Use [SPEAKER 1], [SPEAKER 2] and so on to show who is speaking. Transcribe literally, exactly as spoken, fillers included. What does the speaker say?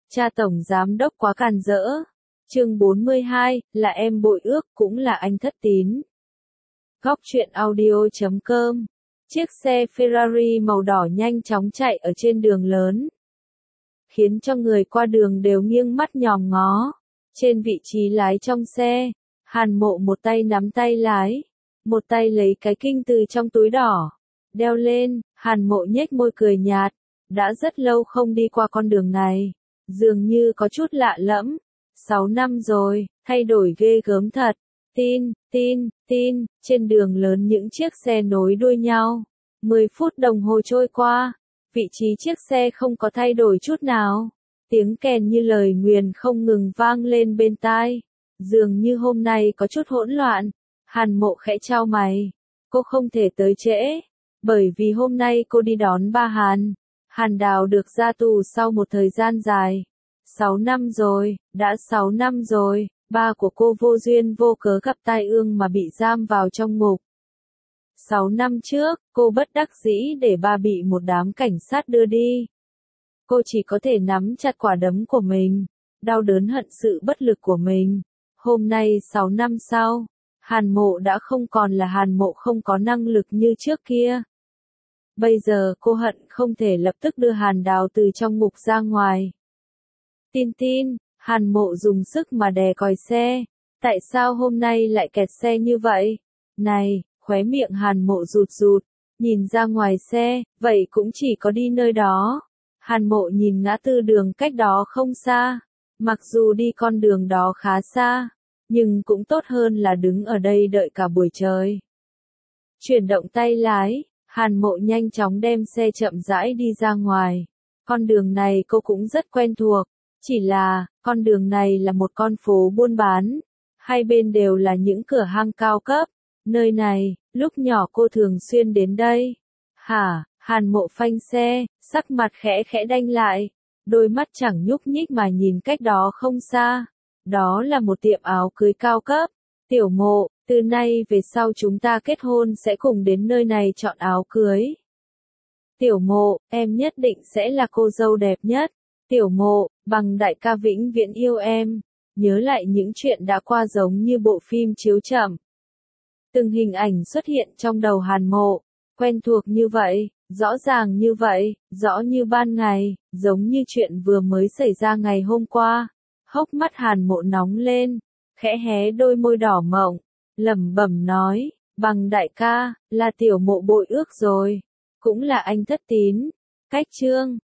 [SPEAKER 1] Cha tổng giám đốc quá càn rỡ. Chương bốn mươi hai, là em bội ước cũng là anh thất tín. Góc truyện audio chấm com. Chiếc xe Ferrari màu đỏ nhanh chóng chạy ở trên đường lớn, khiến cho người qua đường đều nghiêng mắt nhòm ngó. Trên vị trí lái trong xe, Hàn Mộ một tay nắm tay lái, một tay lấy cái kinh từ trong túi đỏ đeo lên. Hàn Mộ nhếch môi cười nhạt, đã rất lâu không đi qua con đường này, dường như có chút lạ lẫm. Sáu năm rồi, thay đổi ghê gớm thật. Tin, tin, tin, trên đường lớn những chiếc xe nối đuôi nhau. Mười phút đồng hồ trôi qua, vị trí chiếc xe không có thay đổi chút nào. Tiếng kèn như lời nguyền không ngừng vang lên bên tai. Dường như hôm nay có chút hỗn loạn. Hàn Mộ khẽ chau mày. Cô không thể tới trễ, bởi vì hôm nay cô đi đón ba Hàn. Hàn Đào được ra tù sau một thời gian dài. Sáu năm rồi, đã sáu năm rồi, ba của cô vô duyên vô cớ gặp tai ương mà bị giam vào trong ngục. Sáu năm trước, cô bất đắc dĩ để ba bị một đám cảnh sát đưa đi. Cô chỉ có thể nắm chặt quả đấm của mình, đau đớn hận sự bất lực của mình. Hôm nay sáu năm sau, Hàn Mộ đã không còn là Hàn Mộ không có năng lực như trước kia. Bây giờ cô hận không thể lập tức đưa Hàn Đào từ trong ngục ra ngoài. Tin tin, Hàn Mộ dùng sức mà đè còi xe. Tại sao hôm nay lại kẹt xe như vậy? Này, khóe miệng Hàn Mộ rụt rụt, nhìn ra ngoài xe, vậy cũng chỉ có đi nơi đó. Hàn Mộ nhìn ngã tư đường cách đó không xa. Mặc dù đi con đường đó khá xa, nhưng cũng tốt hơn là đứng ở đây đợi cả buổi trời. Chuyển động tay lái, Hàn Mộ nhanh chóng đem xe chậm rãi đi ra ngoài. Con đường này cô cũng rất quen thuộc. Chỉ là, con đường này là một con phố buôn bán. Hai bên đều là những cửa hàng cao cấp. Nơi này, lúc nhỏ cô thường xuyên đến đây. Hả, Hàn Mộ phanh xe, sắc mặt khẽ khẽ đanh lại. Đôi mắt chẳng nhúc nhích mà nhìn cách đó không xa. Đó là một tiệm áo cưới cao cấp. Tiểu Mộ, từ nay về sau chúng ta kết hôn sẽ cùng đến nơi này chọn áo cưới. Tiểu Mộ, em nhất định sẽ là cô dâu đẹp nhất. Tiểu Mộ, bằng đại ca vĩnh viễn yêu em. Nhớ lại những chuyện đã qua giống như bộ phim chiếu chậm. Từng hình ảnh xuất hiện trong đầu Hàn Mộ, quen thuộc như vậy, rõ ràng như vậy, rõ như ban ngày, giống như chuyện vừa mới xảy ra ngày hôm qua. Hốc mắt Hàn Mộ nóng lên, khẽ hé đôi môi đỏ mọng, lẩm bẩm nói, bằng đại ca, là Tiểu Mộ bội ước rồi, cũng là anh thất tín. Cách chương